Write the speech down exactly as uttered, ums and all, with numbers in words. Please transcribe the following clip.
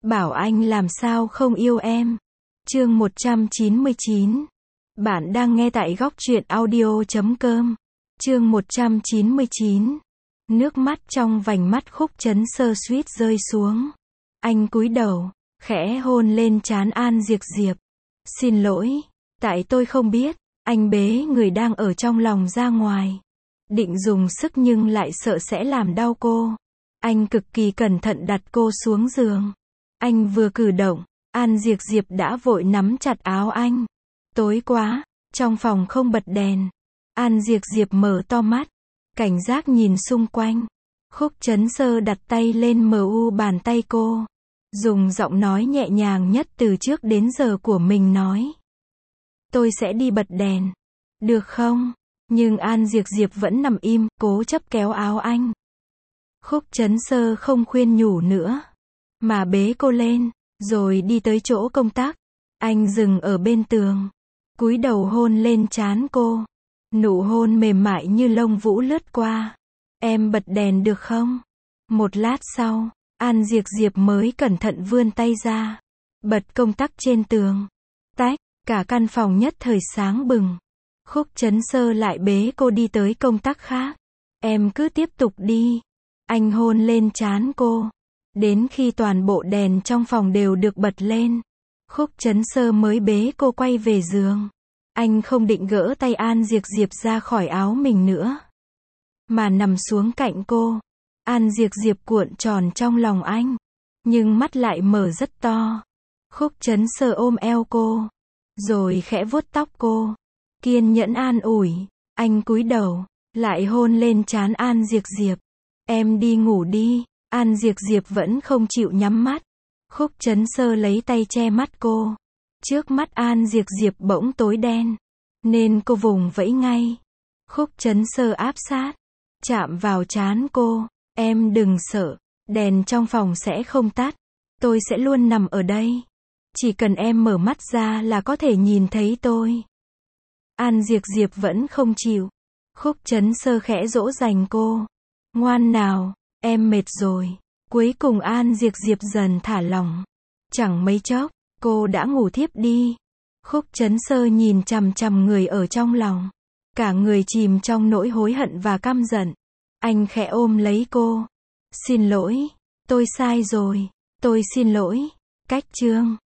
Bảo anh làm sao không yêu em. Chương một trăm chín mươi chín. Bạn đang nghe tại góc truyện audio chấm com. Chương một trăm chín mươi chín. Nước mắt trong vành mắt Khúc Chấn Sơ suýt rơi xuống. Anh cúi đầu, khẽ hôn lên trán An Diệp Diệp. Xin lỗi, tại tôi không biết. Anh bế người đang ở trong lòng ra ngoài. Định dùng sức nhưng lại sợ sẽ làm đau cô. Anh cực kỳ cẩn thận đặt cô xuống giường. Anh vừa cử động, An Diệp Diệp đã vội nắm chặt áo anh. Tối quá, trong phòng không bật đèn. An Diệp Diệp mở to mắt, cảnh giác nhìn xung quanh. Khúc Chấn Sơ đặt tay lên mờ u bàn tay cô, dùng giọng nói nhẹ nhàng nhất từ trước đến giờ của mình nói. Tôi sẽ đi bật đèn, được không? Nhưng An Diệp Diệp vẫn nằm im, cố chấp kéo áo anh. Khúc Chấn Sơ không khuyên nhủ nữa, mà bế cô lên, rồi đi tới chỗ công tắc. Anh dừng ở bên tường, cúi đầu hôn lên trán cô. Nụ hôn mềm mại như lông vũ lướt qua. Em bật đèn được không? Một lát sau, An Diệp Diệp mới cẩn thận vươn tay ra, bật công tắc trên tường. Tách, cả căn phòng nhất thời sáng bừng. Khúc Chấn Sơ lại bế cô đi tới công tắc khác. Em cứ tiếp tục đi. Anh hôn lên trán cô, đến khi toàn bộ đèn trong phòng đều được bật lên. Khúc Chấn Sơ mới bế cô quay về giường. Anh không định gỡ tay An Diệp Diệp ra khỏi áo mình nữa, mà nằm xuống cạnh cô. An Diệp Diệp cuộn tròn trong lòng anh, nhưng mắt lại mở rất to. Khúc Chấn Sơ ôm eo cô, rồi khẽ vuốt tóc cô, kiên nhẫn an ủi. Anh cúi đầu, lại hôn lên trán An Diệp Diệp. Em đi ngủ đi. An Diệp Diệp vẫn không chịu nhắm mắt. Khúc Chấn Sơ lấy tay che mắt cô. Trước mắt An Diệp Diệp bỗng tối đen, nên cô vùng vẫy ngay. Khúc Chấn Sơ áp sát, chạm vào trán cô. Em đừng sợ, đèn trong phòng sẽ không tắt. Tôi sẽ luôn nằm ở đây. Chỉ cần em mở mắt ra là có thể nhìn thấy tôi. An Diệp Diệp vẫn không chịu. Khúc Chấn Sơ khẽ dỗ dành cô. Ngoan nào, em mệt rồi. Cuối cùng An Diệp Diệp dần thả lỏng. Chẳng mấy chốc, cô đã ngủ thiếp đi. Khúc Chấn Sơ nhìn chằm chằm người ở trong lòng, cả người chìm trong nỗi hối hận và căm giận. Anh khẽ ôm lấy cô. Xin lỗi, tôi sai rồi. Tôi xin lỗi. Cách chương